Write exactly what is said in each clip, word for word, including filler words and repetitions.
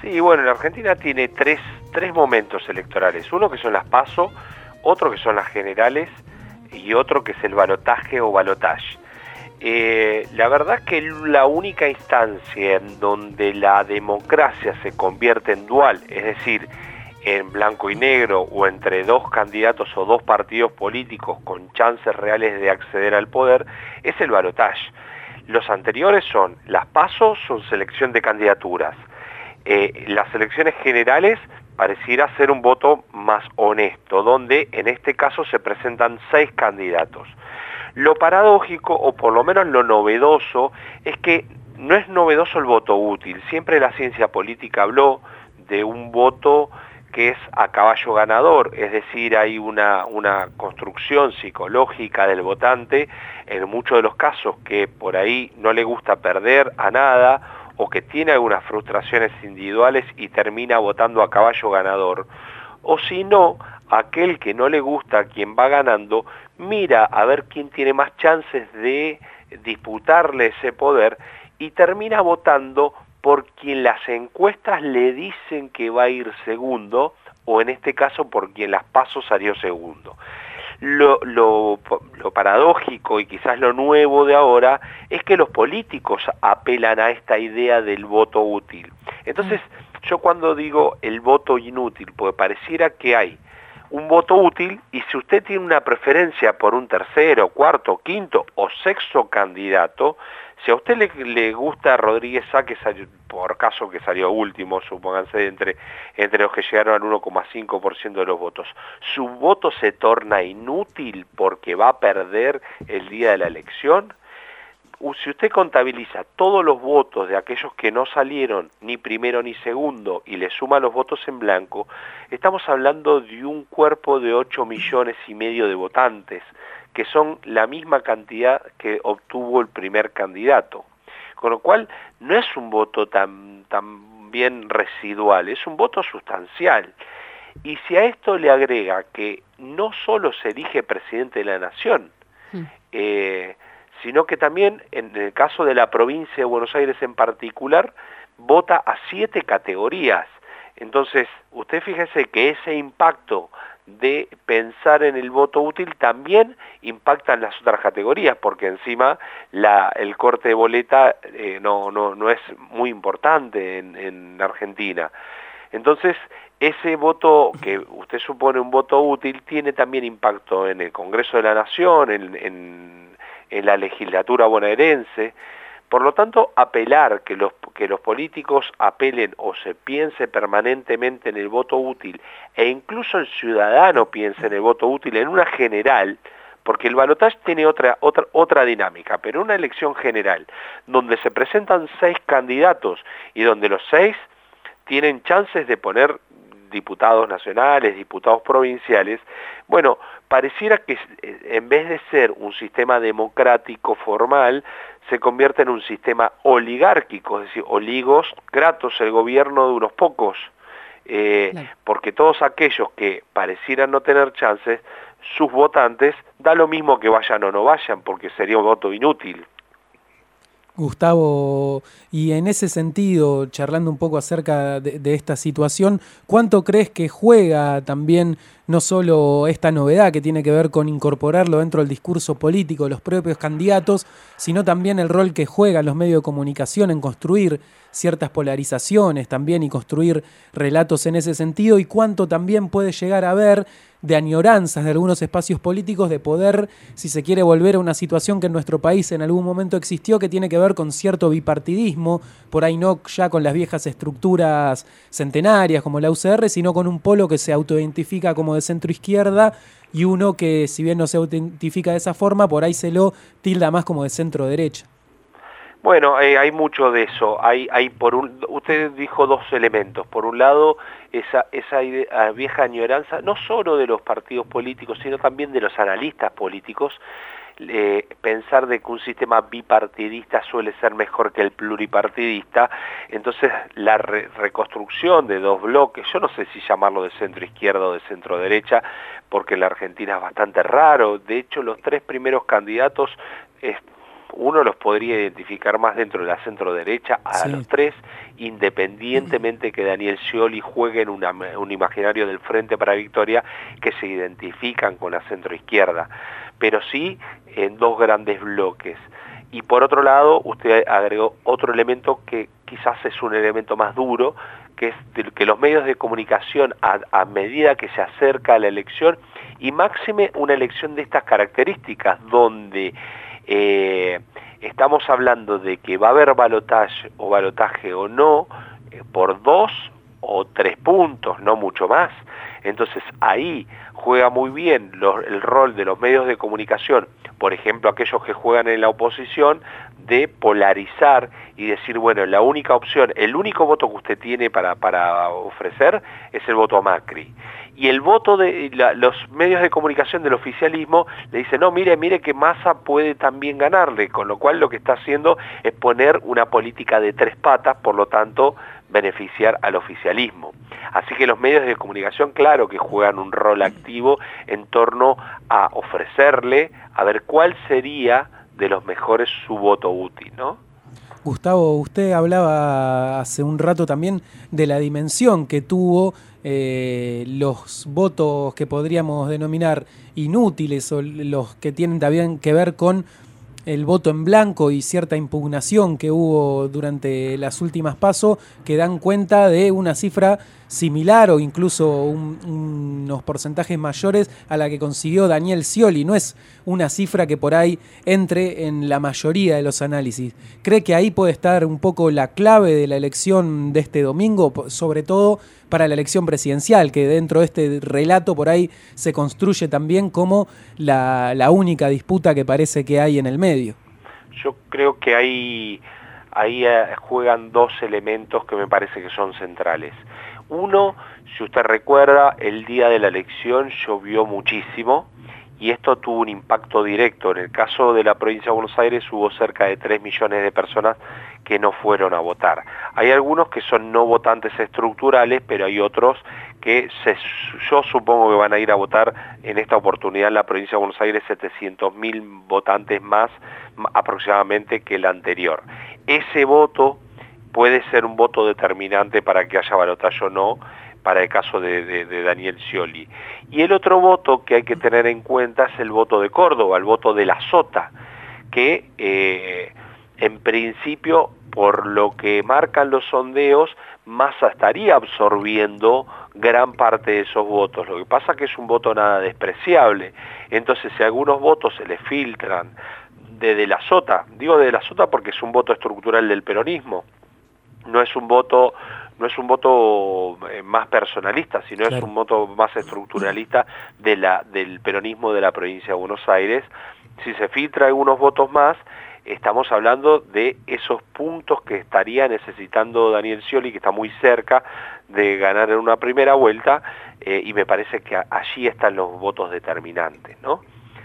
Sí, bueno, la Argentina tiene tres, tres momentos electorales. Uno que son las PASO, otro que son las generales y otro que es el balotaje o balotage. Eh, la verdad que la única instancia en donde la democracia se convierte en dual, es decir, en blanco y negro o entre dos candidatos o dos partidos políticos con chances reales de acceder al poder, es el balotaje. Los anteriores son las PASO, son selección de candidaturas. Eh, las elecciones generales pareciera ser un voto más honesto, donde en este caso se presentan seis candidatos. Lo paradójico, o por lo menos lo novedoso, es que no es novedoso el voto útil. Siempre la ciencia política habló de un voto que es a caballo ganador, es decir, hay una, una construcción psicológica del votante, en muchos de los casos que por ahí no le gusta perder a nada, o que tiene algunas frustraciones individuales y termina votando a caballo ganador, o si no, aquel que no le gusta a quien va ganando, mira a ver quién tiene más chances de disputarle ese poder y termina votando por quien las encuestas le dicen que va a ir segundo, o en este caso por quien las PASO salió segundo. Lo, lo, lo paradójico y quizás lo nuevo de ahora es que los políticos apelan a esta idea del voto útil. Entonces, yo cuando digo el voto inútil, porque pareciera que hay un voto útil, y si usted tiene una preferencia por un tercero, cuarto, quinto o sexto candidato, si a usted le, le gusta Rodríguez Sá, que salió, por caso que salió último, supónganse, entre, entre los que llegaron al uno coma cinco por ciento de los votos, su voto se torna inútil porque va a perder el día de la elección. Si usted contabiliza todos los votos de aquellos que no salieron ni primero ni segundo y le suma los votos en blanco, estamos hablando de un cuerpo de ocho millones y medio de votantes, que son la misma cantidad que obtuvo el primer candidato. Con lo cual, no es un voto tan, tan bien residual, es un voto sustancial. Y si a esto le agrega que no solo se elige presidente de la nación, mm. eh, sino que también, en el caso de la provincia de Buenos Aires en particular, vota a siete categorías. Entonces, usted fíjese que ese impacto de pensar en el voto útil también impacta en las otras categorías, porque encima la, el corte de boleta eh, no, no, no es muy importante en, en Argentina. Entonces, ese voto que usted supone un voto útil tiene también impacto en el Congreso de la Nación, en, en en la legislatura bonaerense. Por lo tanto, apelar que los, que los políticos apelen o se piense permanentemente en el voto útil, e incluso el ciudadano piense en el voto útil en una general, porque el balotaje tiene otra, otra, otra dinámica, pero una elección general, donde se presentan seis candidatos y donde los seis tienen chances de poner diputados nacionales, diputados provinciales, bueno, pareciera que en vez de ser un sistema democrático formal, se convierte en un sistema oligárquico, es decir, oligos gratos, el gobierno de unos pocos, eh, claro. Porque todos aquellos que parecieran no tener chances, sus votantes, da lo mismo que vayan o no vayan, porque sería un voto inútil. Gustavo, y en ese sentido, charlando un poco acerca de, de esta situación, ¿cuánto crees que juega también no solo esta novedad que tiene que ver con incorporarlo dentro del discurso político, los propios candidatos, sino también el rol que juegan los medios de comunicación en construir ciertas polarizaciones también y construir relatos en ese sentido, y cuánto también puede llegar a haber de añoranzas de algunos espacios políticos de poder, si se quiere, volver a una situación que en nuestro país en algún momento existió, que tiene que ver con cierto bipartidismo, por ahí no ya con las viejas estructuras centenarias como la U C R, sino con un polo que se autoidentifica como de centro-izquierda y uno que, si bien no se identifica de esa forma, por ahí se lo tilda más como de centro-derecha. Bueno, eh, hay mucho de eso. Hay, hay por un, usted dijo dos elementos. Por un lado, esa, esa idea, vieja añoranza, no solo de los partidos políticos, sino también de los analistas políticos, eh, pensar de que un sistema bipartidista suele ser mejor que el pluripartidista. Entonces, la re reconstrucción de dos bloques, yo no sé si llamarlo de centro izquierda o de centro derecha, porque en la Argentina es bastante raro. De hecho, los tres primeros candidatos es, uno los podría identificar más dentro de la centro derecha a sí. los tres, independientemente que Daniel Scioli juegue en una, un imaginario del Frente para Victoria que se identifican con la centro izquierda, pero sí en dos grandes bloques. Y por otro lado, usted agregó otro elemento que quizás es un elemento más duro, que es que los medios de comunicación a, a medida que se acerca a la elección, y máxime una elección de estas características, donde eh, estamos hablando de que va a haber balotaje o balotaje o no, eh, por dos o tres puntos, no mucho más. Entonces ahí juega muy bien los, el rol de los medios de comunicación, por ejemplo aquellos que juegan en la oposición, de polarizar y decir, bueno, la única opción, el único voto que usted tiene para, para ofrecer es el voto a Macri. Y el voto de la, los medios de comunicación del oficialismo le dicen, no, mire, mire que Massa puede también ganarle, con lo cual lo que está haciendo es poner una política de tres patas, por lo tanto beneficiar al oficialismo. Así que los medios de comunicación, claro que juegan un rol activo en torno a ofrecerle, a ver cuál sería de los mejores su voto útil, ¿no? Gustavo, usted hablaba hace un rato también de la dimensión que tuvo eh, los votos que podríamos denominar inútiles o los que tienen también que ver con el voto en blanco y cierta impugnación que hubo durante las últimas PASO, que dan cuenta de una cifra similar o incluso un, unos porcentajes mayores a la que consiguió Daniel Scioli. No es una cifra que por ahí entre en la mayoría de los análisis. ¿Cree que ahí puede estar un poco la clave de la elección de este domingo, sobre todo para la elección presidencial, que dentro de este relato por ahí se construye también como la, la única disputa que parece que hay en el medio? Yo creo que ahí, ahí juegan dos elementos que me parece que son centrales. Uno, si usted recuerda, el día de la elección llovió muchísimo y esto tuvo un impacto directo. En el caso de la provincia de Buenos Aires hubo cerca de tres millones de personas que no fueron a votar. Hay algunos que son no votantes estructurales, pero hay otros que se, yo supongo que van a ir a votar en esta oportunidad en la provincia de Buenos Aires setecientos mil votantes más aproximadamente que el anterior. Ese voto puede ser un voto determinante para que haya balotaje o no, para el caso de, de, de Daniel Scioli. Y el otro voto que hay que tener en cuenta es el voto de Córdoba, el voto de la Sota, que eh, en principio, por lo que marcan los sondeos, Massa estaría absorbiendo gran parte de esos votos. Lo que pasa es que es un voto nada despreciable. Entonces, si algunos votos se le filtran de De la Sota, digo de la Sota porque es un voto estructural del peronismo, no es un voto no es un voto más personalista, sino claro. es un voto más estructuralista de la del peronismo de la provincia de Buenos Aires. Si se filtra algunos votos más, estamos hablando de esos puntos que estaría necesitando Daniel Scioli, que está muy cerca de ganar en una primera vuelta, eh, y me parece que allí están los votos determinantes, ¿no?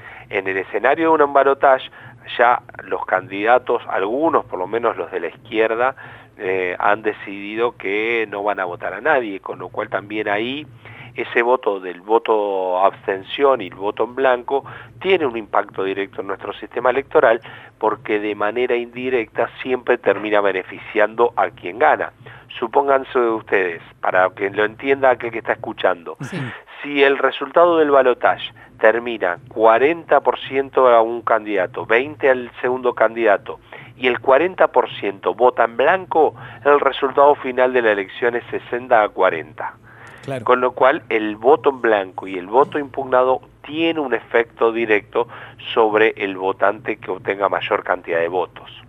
En el escenario de un balotaje, ya los candidatos, algunos, por lo menos los de la izquierda, eh, han decidido que no van a votar a nadie, con lo cual también ahí ese voto del voto abstención y el voto en blanco tiene un impacto directo en nuestro sistema electoral, porque de manera indirecta siempre termina beneficiando a quien gana. Supónganse ustedes, para que lo entienda aquel que está escuchando, sí. Si el resultado del balotaje termina cuarenta por ciento a un candidato, veinte por ciento al segundo candidato, y el cuarenta por ciento vota en blanco, el resultado final de la elección es sesenta a cuarenta. Claro. Con lo cual el voto en blanco y el voto impugnado tiene un efecto directo sobre el votante que obtenga mayor cantidad de votos.